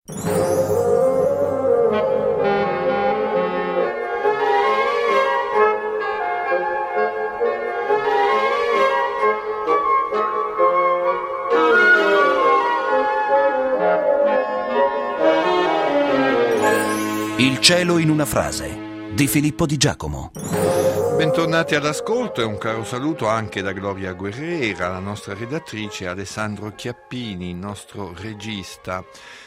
Il cielo in una frase di Filippo Di Giacomo. Bentornati all'ascolto e un caro saluto anche da Gloria Guerrera, la nostra redattrice, Alessandro Chiappini, il nostro regista.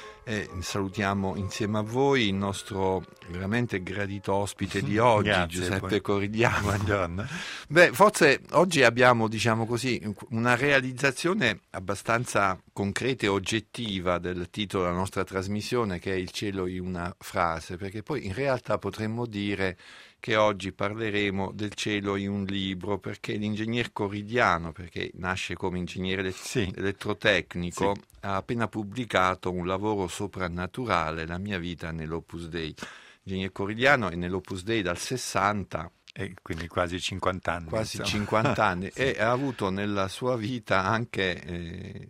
E salutiamo insieme a voi il nostro veramente gradito ospite di oggi, Grazie, Giuseppe Corigliano. Buongiorno. Beh, forse oggi abbiamo, diciamo così, una realizzazione abbastanza concreta e oggettiva del titolo della nostra trasmissione, che è Il cielo in una frase, perché poi in realtà potremmo dire che oggi parleremo del cielo in un libro, perché l'ingegner Corigliano, perché nasce come ingegnere elettrotecnico, ha appena pubblicato un lavoro soprannaturale, La mia vita nell'Opus Dei. L'ingegner Corigliano è nell'Opus Dei dal 60, e quindi quasi 50 anni. Quasi insomma. 50 anni, Sì. e ha avuto nella sua vita anche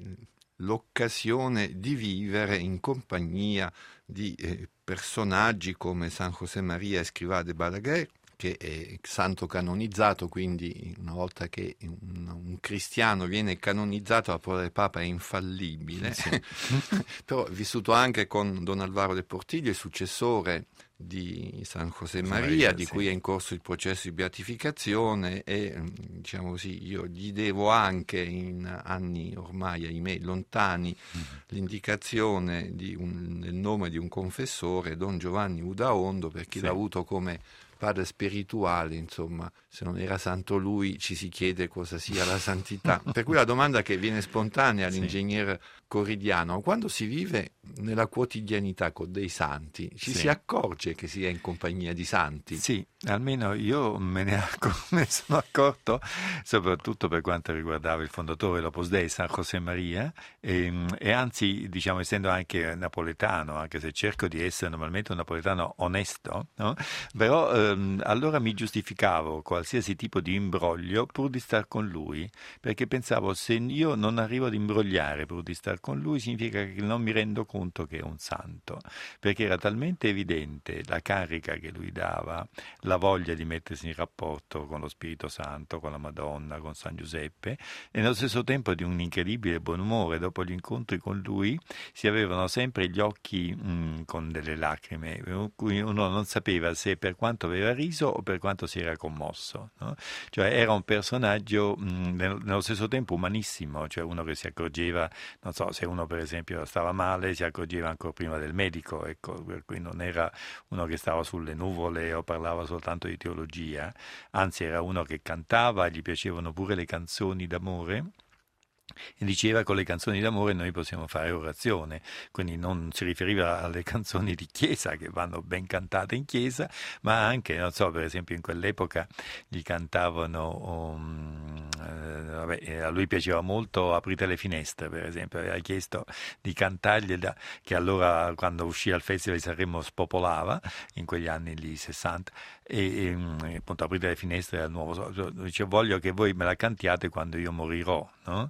l'occasione di vivere in compagnia di personaggi come San José María Escrivá de Balaguer, che è santo canonizzato, quindi una volta che un cristiano viene canonizzato la parola del Papa è infallibile, sì. Però è vissuto anche con Don Alvaro de Portillo, il successore di San José Maria, di cui è in corso il processo di beatificazione, e diciamo così, io gli devo anche in anni ormai, ahimè, lontani, l'indicazione nel nome di un confessore, Don Giovanni Udaondo, per chi l'ha avuto come padre spirituale, insomma, se non era santo lui, ci si chiede cosa sia la santità. Per cui la domanda che viene spontanea all'ingegner Corigliano: quando si vive nella quotidianità con dei santi, ci si accorge che si è in compagnia di santi? Sì, almeno io me ne sono accorto, soprattutto per quanto riguardava il fondatore dell'Opus Dei, San José Maria, e anzi, diciamo, essendo anche napoletano, anche se cerco di essere normalmente un napoletano onesto, no? Però allora mi giustificavo qualsiasi tipo di imbroglio pur di star con lui, perché pensavo, se io non arrivo ad imbrogliare pur di star con lui, significa che non mi rendo conto che è un santo, perché era talmente evidente la carica che lui dava, la voglia di mettersi in rapporto con lo Spirito Santo, con la Madonna, con San Giuseppe, e nello stesso tempo di un incredibile buon umore. Dopo gli incontri con lui si avevano sempre gli occhi con delle lacrime, per cui uno non sapeva se per quanto aveva riso o per quanto si era commosso, no? Cioè era un personaggio nello stesso tempo umanissimo, cioè uno che si accorgeva, non so, se uno per esempio stava male si accorgeva ancora prima del medico, ecco, per cui non era uno che stava sulle nuvole o parlava soltanto di teologia, anzi era uno che cantava, gli piacevano pure le canzoni d'amore. E diceva: con le canzoni d'amore noi possiamo fare orazione, quindi non si riferiva alle canzoni di chiesa che vanno ben cantate in chiesa, ma anche, non so, per esempio in quell'epoca gli cantavano, a lui piaceva molto Aprite le finestre, per esempio, aveva chiesto di cantargliela, che allora quando uscì al Festival di Sanremo spopolava, in quegli anni lì 60, e appunto Aprite le finestre era il nuovo, dice: voglio che voi me la cantiate quando io morirò, no?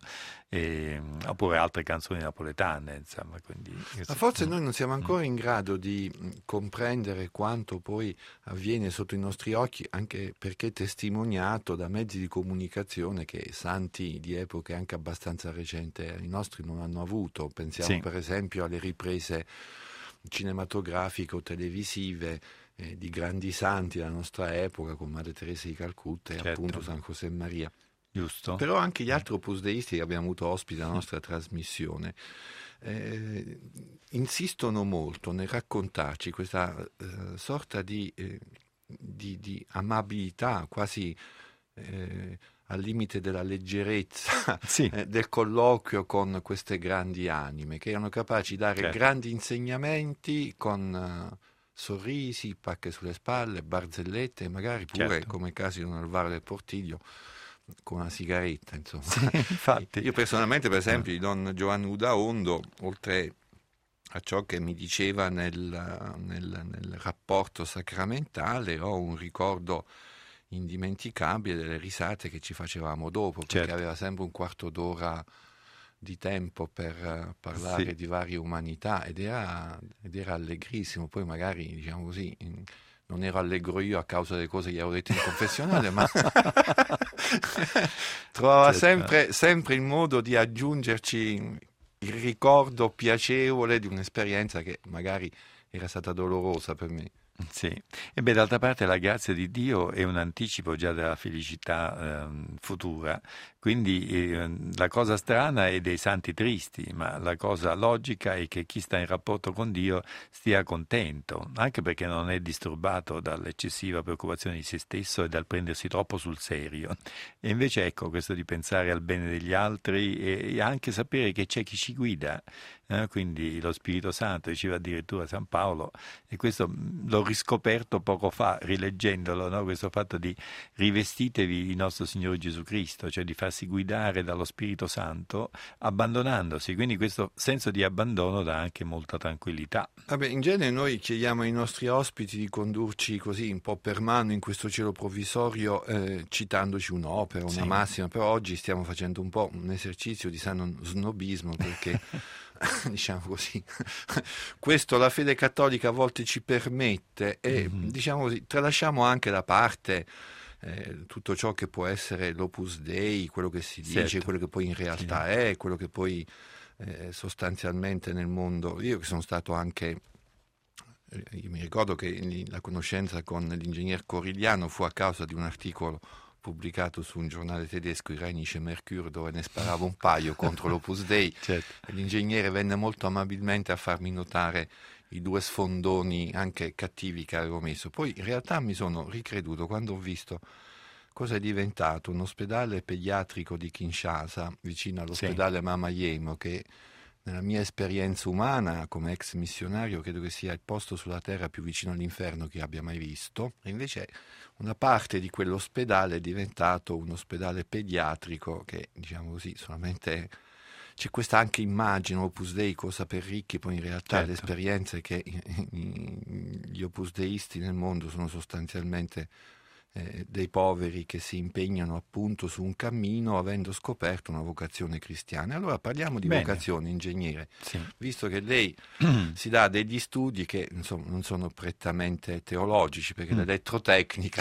Oppure altre canzoni napoletane, insomma. Quindi, ma forse noi non siamo ancora in grado di comprendere quanto poi avviene sotto i nostri occhi, anche perché testimoniato da mezzi di comunicazione che santi di epoche anche abbastanza recenti i nostri non hanno avuto. Pensiamo per esempio alle riprese cinematografiche o televisive di grandi santi della nostra epoca, come Madre Teresa di Calcutta e appunto San José Maria. Giusto. Però anche gli altri opus deisti che abbiamo avuto ospiti nella nostra trasmissione insistono molto nel raccontarci questa sorta di amabilità, quasi al limite della leggerezza del colloquio con queste grandi anime, che erano capaci di dare grandi insegnamenti con sorrisi, pacche sulle spalle, barzellette, magari pure come i casi di Don Alvaro del Portiglio, con una sigaretta, insomma. Infatti. Io personalmente, per esempio, di Don Giovanni Udaondo, oltre a ciò che mi diceva nel rapporto sacramentale, ho un ricordo indimenticabile delle risate che ci facevamo dopo, perché aveva sempre un quarto d'ora di tempo per parlare di varie umanità ed era allegrissimo. Poi magari, diciamo così, non ero allegro io a causa delle cose che gli avevo detto in confessionale, ma trovava sempre il modo di aggiungerci il ricordo piacevole di un'esperienza che magari era stata dolorosa per me. Sì, e beh, d'altra parte la grazia di Dio è un anticipo già della felicità futura, quindi la cosa strana è dei santi tristi, ma la cosa logica è che chi sta in rapporto con Dio stia contento, anche perché non è disturbato dall'eccessiva preoccupazione di se stesso e dal prendersi troppo sul serio. E invece ecco, questo di pensare al bene degli altri e anche sapere che c'è chi ci guida, quindi lo Spirito Santo, diceva addirittura San Paolo, e questo l'ho riscoperto poco fa rileggendolo, no? Questo fatto di rivestitevi di nostro Signore Gesù Cristo, cioè di farsi guidare dallo Spirito Santo abbandonandosi, quindi questo senso di abbandono dà anche molta tranquillità. Vabbè, in genere noi chiediamo ai nostri ospiti di condurci così un po' per mano in questo cielo provvisorio, citandoci un'opera, una massima, però oggi stiamo facendo un po' un esercizio di sano snobismo perché diciamo così, questo la fede cattolica a volte ci permette e diciamo così, tralasciamo anche da parte tutto ciò che può essere l'Opus Dei, quello che si dice, quello che poi in realtà è, quello che poi sostanzialmente nel mondo. Io che sono stato anche, io mi ricordo che la conoscenza con l'ingegner Corigliano fu a causa di un articolo pubblicato su un giornale tedesco, il Rheinische Merkur, dove ne sparava un paio contro l'Opus Dei. E l'ingegnere venne molto amabilmente a farmi notare i 2 sfondoni anche cattivi che avevo messo. Poi in realtà mi sono ricreduto quando ho visto cosa è diventato un ospedale pediatrico di Kinshasa, vicino all'ospedale Mama Yemo, che nella mia esperienza umana come ex missionario credo che sia il posto sulla terra più vicino all'inferno che abbia mai visto. E invece una parte di quell'ospedale è diventato un ospedale pediatrico che, diciamo così, solamente c'è questa anche immagine Opus Dei, cosa per ricchi, poi in realtà le esperienze che gli Opus Deisti nel mondo sono sostanzialmente dei poveri che si impegnano appunto su un cammino avendo scoperto una vocazione cristiana. Allora parliamo di vocazione, ingegnere, visto che lei si dà degli studi che insomma non sono prettamente teologici, perché l'elettrotecnica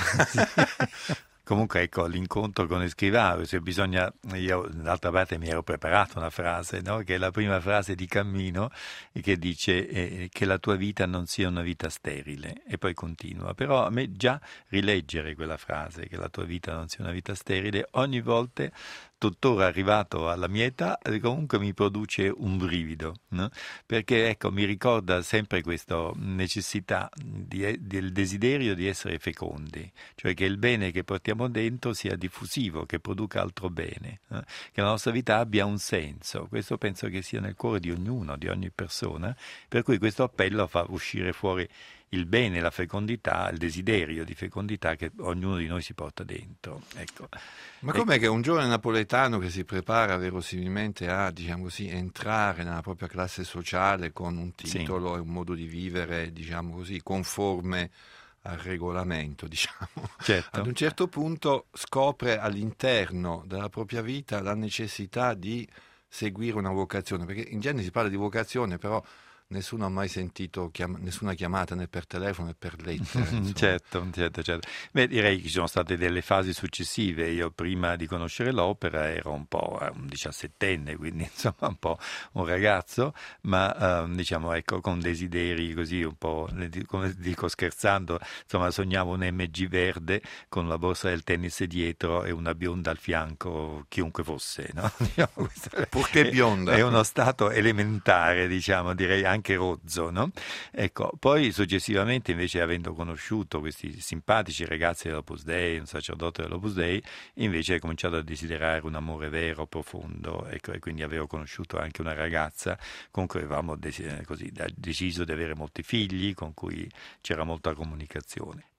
Comunque ecco, l'incontro con Escrivá, se bisogna, io d'altra parte mi ero preparato una frase, no? Che è la prima frase di Cammino, che dice che la tua vita non sia una vita sterile, e poi continua. Però a me già rileggere quella frase, che la tua vita non sia una vita sterile, ogni volta, tuttora arrivato alla mia età, comunque mi produce un brivido, no? Perché ecco, mi ricorda sempre questa necessità del desiderio di essere fecondi, cioè che il bene che portiamo dentro sia diffusivo, che produca altro bene, che la nostra vita abbia un senso. Questo penso che sia nel cuore di ognuno, di ogni persona, per cui questo appello fa uscire fuori il bene, la fecondità, il desiderio di fecondità che ognuno di noi si porta dentro. Ecco. Ma com'è che un giovane napoletano che si prepara verosimilmente a, diciamo così, entrare nella propria classe sociale con un titolo e un modo di vivere, diciamo così, conforme al regolamento, diciamo, ad un certo punto scopre all'interno della propria vita la necessità di seguire una vocazione, perché in genere si parla di vocazione, però nessuno ha mai sentito nessuna chiamata né per telefono né per lettere. Certo. Beh, direi che ci sono state delle fasi successive. Io prima di conoscere l'opera ero un po' un 17enne, quindi insomma un po' un ragazzo, ma diciamo ecco con desideri così un po', come dico scherzando, insomma sognavo un MG verde con la borsa del tennis dietro e una bionda al fianco, chiunque fosse, no? Purché bionda. È uno stato elementare, diciamo, direi anche rozzo, no? Ecco, poi successivamente invece avendo conosciuto questi simpatici ragazzi dell'Opus Dei, un sacerdote dell'Opus Dei, invece ho cominciato a desiderare un amore vero, profondo, ecco, e quindi avevo conosciuto anche una ragazza con cui avevamo deciso di avere molti figli, con cui c'era molta comunicazione.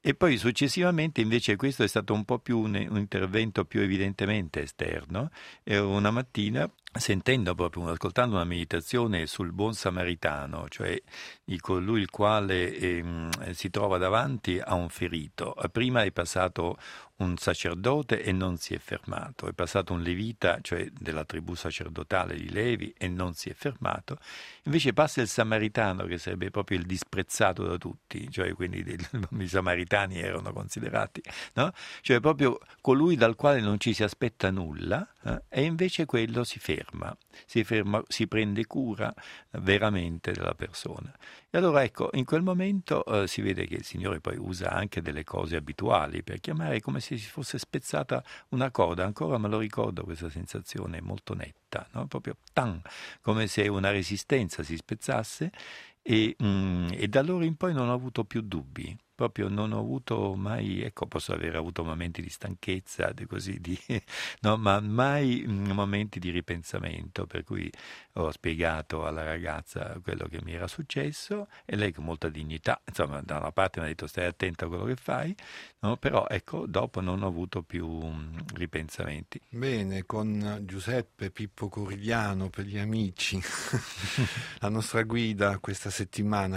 E poi successivamente invece questo è stato un po' più un intervento più evidentemente esterno. E una mattina, ascoltando una meditazione sul buon samaritano, cioè di colui il quale si trova davanti a un ferito. Prima è passato un sacerdote e non si è fermato, è passato un levita, cioè della tribù sacerdotale di Levi, e non si è fermato. Invece passa il samaritano, che sarebbe proprio il disprezzato da tutti, cioè quindi i samaritani erano considerati, no? Cioè proprio colui dal quale non ci si aspetta nulla, e invece quello si ferma, si prende cura veramente della persona. E allora ecco, in quel momento si vede che il Signore poi usa anche delle cose abituali per chiamare, come se si fosse spezzata una corda. Ancora me lo ricordo questa sensazione molto netta, no? Proprio tan, come se una resistenza si spezzasse, e da allora in poi non ho avuto più dubbi. Proprio non ho avuto mai, ecco, posso aver avuto momenti di stanchezza, no, ma mai momenti di ripensamento, per cui ho spiegato alla ragazza quello che mi era successo e lei con molta dignità, insomma, da una parte mi ha detto stai attento a quello che fai, no? Però ecco, dopo non ho avuto più ripensamenti. Bene, con Giuseppe Pippo Corigliano per gli amici, la nostra guida questa settimana.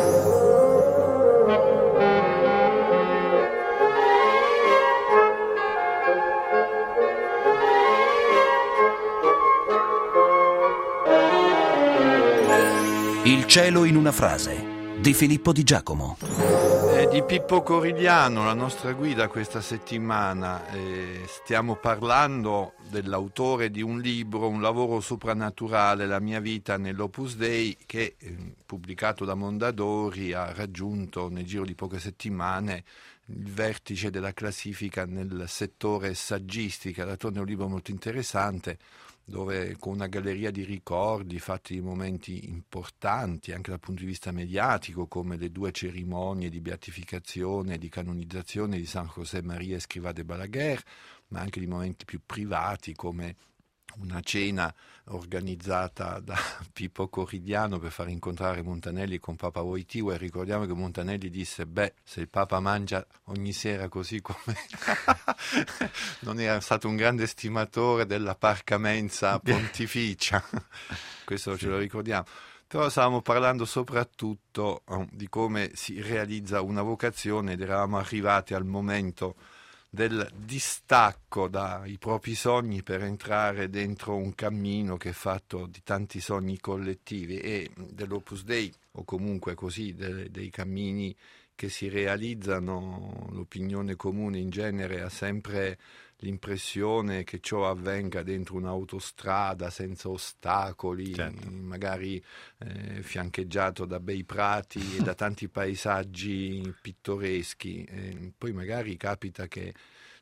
Il cielo in una frase di Filippo Di Giacomo. Di Pippo Corigliano, la nostra guida questa settimana. Stiamo parlando dell'autore di un libro, Un lavoro soprannaturale, la mia vita nell'Opus Dei, che pubblicato da Mondadori ha raggiunto nel giro di poche settimane il vertice della classifica nel settore saggistica. D'altronde è un libro molto interessante, dove con una galleria di ricordi fatti di momenti importanti anche dal punto di vista mediatico, come le 2 cerimonie di beatificazione e di canonizzazione di San José María Escrivá de Balaguer, ma anche di momenti più privati come una cena organizzata da Pippo Corigliano per far incontrare Montanelli con Papa Wojtyła. E ricordiamo che Montanelli disse: se il Papa mangia ogni sera così come non era stato un grande stimatore della parca mensa pontificia. Questo ce lo ricordiamo. Però stavamo parlando soprattutto di come si realizza una vocazione, ed eravamo arrivati al momento del distacco dai propri sogni per entrare dentro un cammino che è fatto di tanti sogni collettivi, e dell'Opus Dei, o comunque così dei cammini che si realizzano. L'opinione comune in genere ha sempre l'impressione che ciò avvenga dentro un'autostrada senza ostacoli, certo, magari fiancheggiato da bei prati e da tanti paesaggi pittoreschi. Poi magari capita che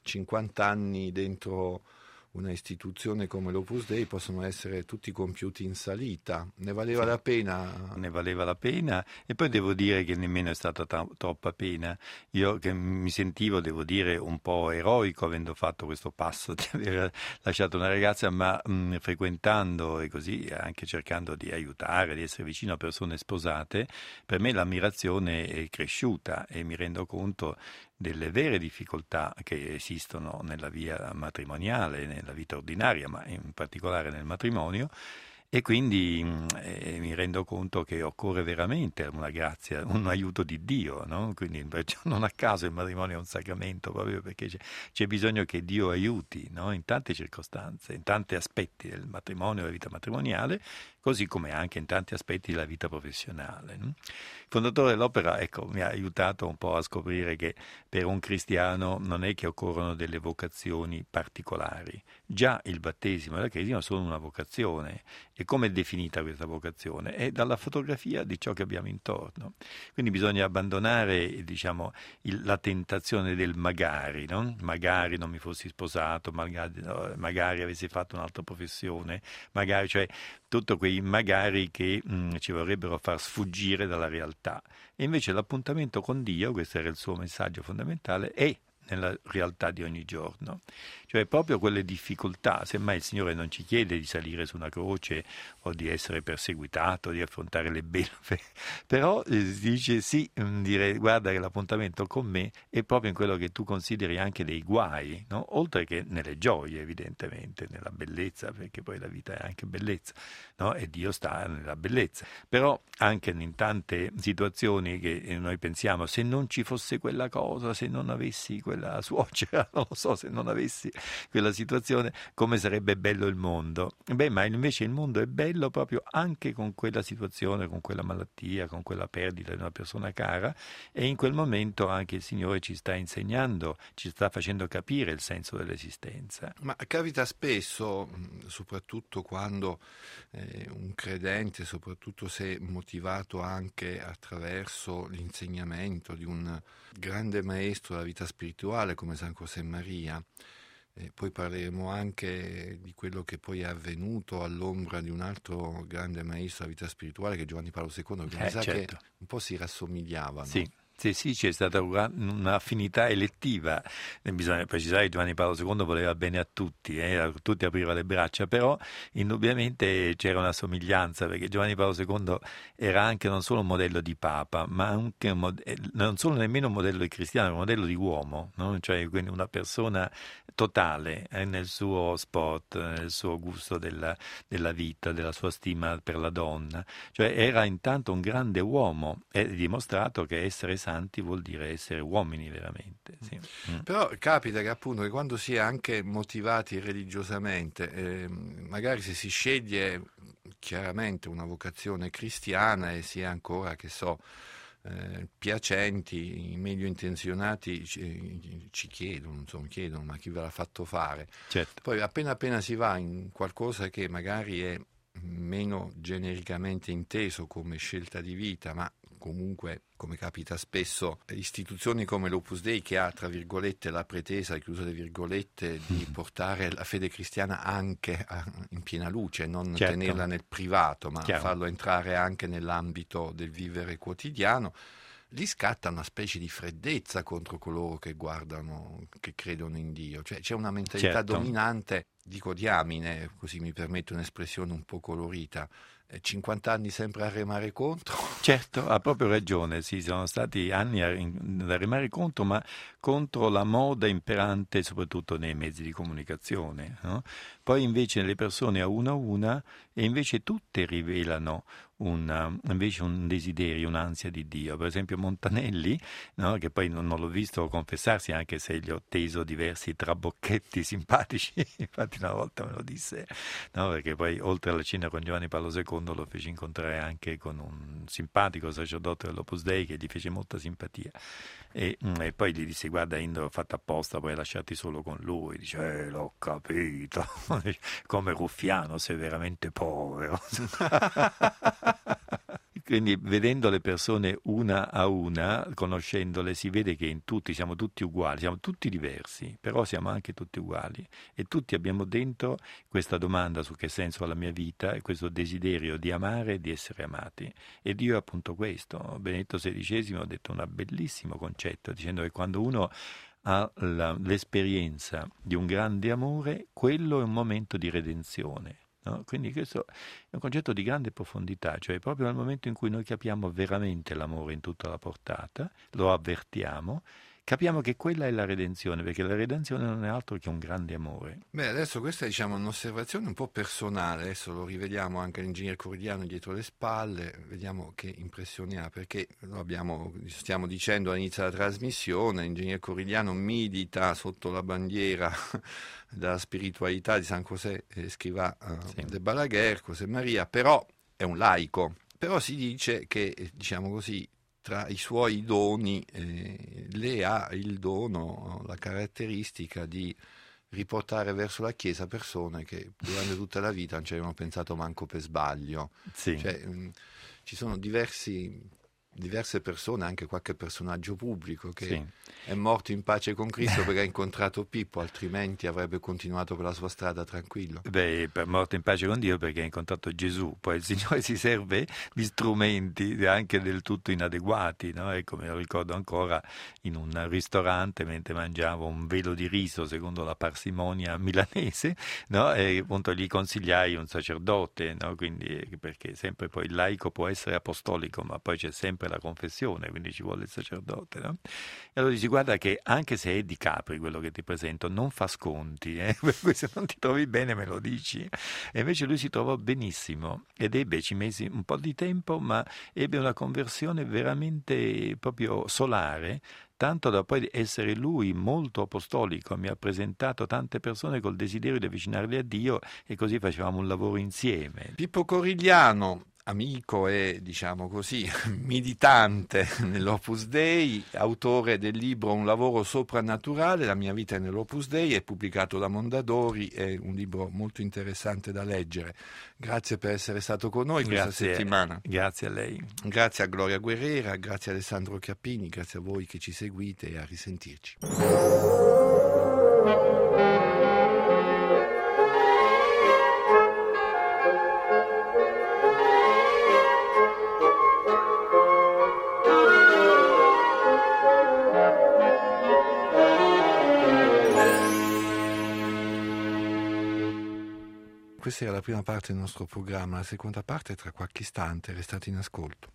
50 anni dentro una istituzione come l'Opus Dei possono essere tutti compiuti in salita. Ne valeva la pena? Ne valeva la pena, e poi devo dire che nemmeno è stata troppa pena. Io che mi sentivo, devo dire, un po' eroico avendo fatto questo passo di aver lasciato una ragazza, ma frequentando e così anche cercando di aiutare, di essere vicino a persone sposate, per me l'ammirazione è cresciuta e mi rendo conto delle vere difficoltà che esistono nella via matrimoniale, nella vita ordinaria, ma in particolare nel matrimonio, e quindi mi rendo conto che occorre veramente una grazia, un aiuto di Dio, no? Quindi non a caso il matrimonio è un sacramento, proprio perché c'è bisogno che Dio aiuti, no? In tante circostanze, in tanti aspetti del matrimonio, della vita matrimoniale, così come anche in tanti aspetti della vita professionale. No? Il fondatore dell'opera, ecco, mi ha aiutato un po' a scoprire che per un cristiano non è che occorrono delle vocazioni particolari. Già il battesimo e la crisima sono una vocazione. E come è definita questa vocazione? È dalla fotografia di ciò che abbiamo intorno. Quindi bisogna abbandonare, diciamo, la tentazione del magari, no? Magari non mi fossi sposato, magari avessi fatto un'altra professione, magari, cioè tutto quei magari che ci vorrebbero far sfuggire dalla realtà. E invece l'appuntamento con Dio, questo era il suo messaggio fondamentale, è nella realtà di ogni giorno. Cioè proprio quelle difficoltà, semmai il Signore non ci chiede di salire su una croce o di essere perseguitato, di affrontare le belve, però dice sì, dire guarda che l'appuntamento con me è proprio in quello che tu consideri anche dei guai, no? Oltre che nelle gioie evidentemente, nella bellezza, perché poi la vita è anche bellezza, no? E Dio sta nella bellezza, però anche in tante situazioni che noi pensiamo se non ci fosse quella cosa, se non avessi quella suocera, non lo so, se non avessi quella situazione, come sarebbe bello il mondo. Beh, ma invece il mondo è bello proprio anche con quella situazione, con quella malattia, con quella perdita di una persona cara, e in quel momento anche il Signore ci sta insegnando, ci sta facendo capire il senso dell'esistenza. Ma capita spesso, soprattutto quando un credente, soprattutto se motivato anche attraverso l'insegnamento di un grande maestro della vita spirituale come San Josemaria, poi parleremo anche di quello che poi è avvenuto all'ombra di un altro grande maestro della vita spirituale che è Giovanni Paolo II, che mi sa certo. che un po' si rassomigliavano. Sì, c'è stata un'affinità elettiva. Bisogna precisare che Giovanni Paolo II voleva bene a tutti, tutti apriva le braccia, però indubbiamente c'era una somiglianza, perché Giovanni Paolo II era anche non solo un modello di Papa, ma anche non solo nemmeno un modello di cristiano, ma un modello di uomo, no? Cioè quindi una persona totale nel suo sport, nel suo gusto della vita, della sua stima per la donna. Cioè era intanto un grande uomo, è dimostrato che essere santi vuol dire essere uomini veramente. Sì. Però capita che appunto che quando si è anche motivati religiosamente, magari se si sceglie chiaramente una vocazione cristiana e si è ancora, che so, piacenti, i meglio intenzionati ci chiedono, ma chi ve l'ha fatto fare? Certo. Poi appena si va in qualcosa che magari è meno genericamente inteso come scelta di vita, ma comunque, come capita spesso, istituzioni come l'Opus Dei, che ha, tra virgolette, la pretesa, chiuso le virgolette, di portare la fede cristiana anche in piena luce, non tenerla nel privato, ma farlo entrare anche nell'ambito del vivere quotidiano, lì scatta una specie di freddezza contro coloro che guardano, che credono in Dio. Cioè c'è una mentalità dominante, dico diamine, così mi permetto un'espressione un po' colorita, 50 anni sempre a remare contro. Certo, ha proprio ragione, sì, sono stati anni da remare contro, ma contro la moda imperante soprattutto nei mezzi di comunicazione, no? Poi invece le persone a una e invece tutte rivelano invece un desiderio, un'ansia di Dio. Per esempio Montanelli, no? Che poi non l'ho visto confessarsi, anche se gli ho teso diversi trabocchetti simpatici, infatti una volta me lo disse, no? Perché poi oltre alla cena con Giovanni Paolo II lo fece incontrare anche con un simpatico sacerdote dell'Opus Dei che gli fece molta simpatia, e poi gli disse guarda Indo, ho fatto apposta poi a lasciarti solo con lui. Dice l'ho capito, come Ruffiano sei veramente povero. Quindi vedendo le persone una a una, conoscendole, si vede che in tutti siamo tutti uguali, siamo tutti diversi, però siamo anche tutti uguali e tutti abbiamo dentro questa domanda su che senso ha la mia vita e questo desiderio di amare e di essere amati. E Dio è appunto questo. Benedetto XVI ha detto un bellissimo concetto, dicendo che quando uno ha l'esperienza di un grande amore, quello è un momento di redenzione. No? Quindi questo è un concetto di grande profondità, cioè proprio nel momento in cui noi capiamo veramente l'amore in tutta la portata, lo avvertiamo, capiamo che quella è la redenzione, perché la redenzione non è altro che un grande amore. Beh, adesso questa è un'osservazione un po' personale, adesso lo rivediamo anche all'Ingegner Corigliano dietro le spalle, vediamo che impressioni ha, perché stiamo dicendo all'inizio della trasmissione, l'Ingegner Corigliano milita sotto la bandiera della spiritualità di San José Escrivá de Balaguer, Josemaria, però è un laico, però si dice che, diciamo così, tra i suoi doni lei ha il dono, la caratteristica di riportare verso la Chiesa persone che durante tutta la vita non ci avevano pensato manco per sbaglio. Sì. Cioè, ci sono diversi diverse persone, anche qualche personaggio pubblico che Sì. è morto in pace con Cristo perché ha incontrato Pippo, altrimenti avrebbe continuato per la sua strada tranquillo. Beh, per morto in pace con Dio perché ha incontrato Gesù, poi il Signore si serve di strumenti anche del tutto inadeguati, no? Ecco, me lo ricordo ancora in un ristorante mentre mangiavo un velo di riso secondo la parsimonia milanese, no? E appunto gli consigliai un sacerdote, no? Quindi, perché sempre poi il laico può essere apostolico, ma poi c'è sempre la confessione, quindi ci vuole il sacerdote, no? E allora dici, guarda che anche se è di Capri quello che ti presento, non fa sconti, per cui se non ti trovi bene me lo dici. E invece lui si trovò benissimo ed ci mesi un po' di tempo, ma ebbe una conversione veramente proprio solare, tanto da poi essere lui molto apostolico, mi ha presentato tante persone col desiderio di avvicinarli a Dio e così facevamo un lavoro insieme. Pippo Corigliano, amico e, diciamo così, militante nell'Opus Dei, autore del libro Un lavoro soprannaturale, la mia vita nell'Opus Dei, è pubblicato da Mondadori, è un libro molto interessante da leggere. Grazie per essere stato con noi questa settimana. Grazie a lei. Grazie a Gloria Guerrera, grazie a Alessandro Chiappini, grazie a voi che ci seguite e a risentirci. Questa era la prima parte del nostro programma, la seconda parte tra qualche istante, restate in ascolto.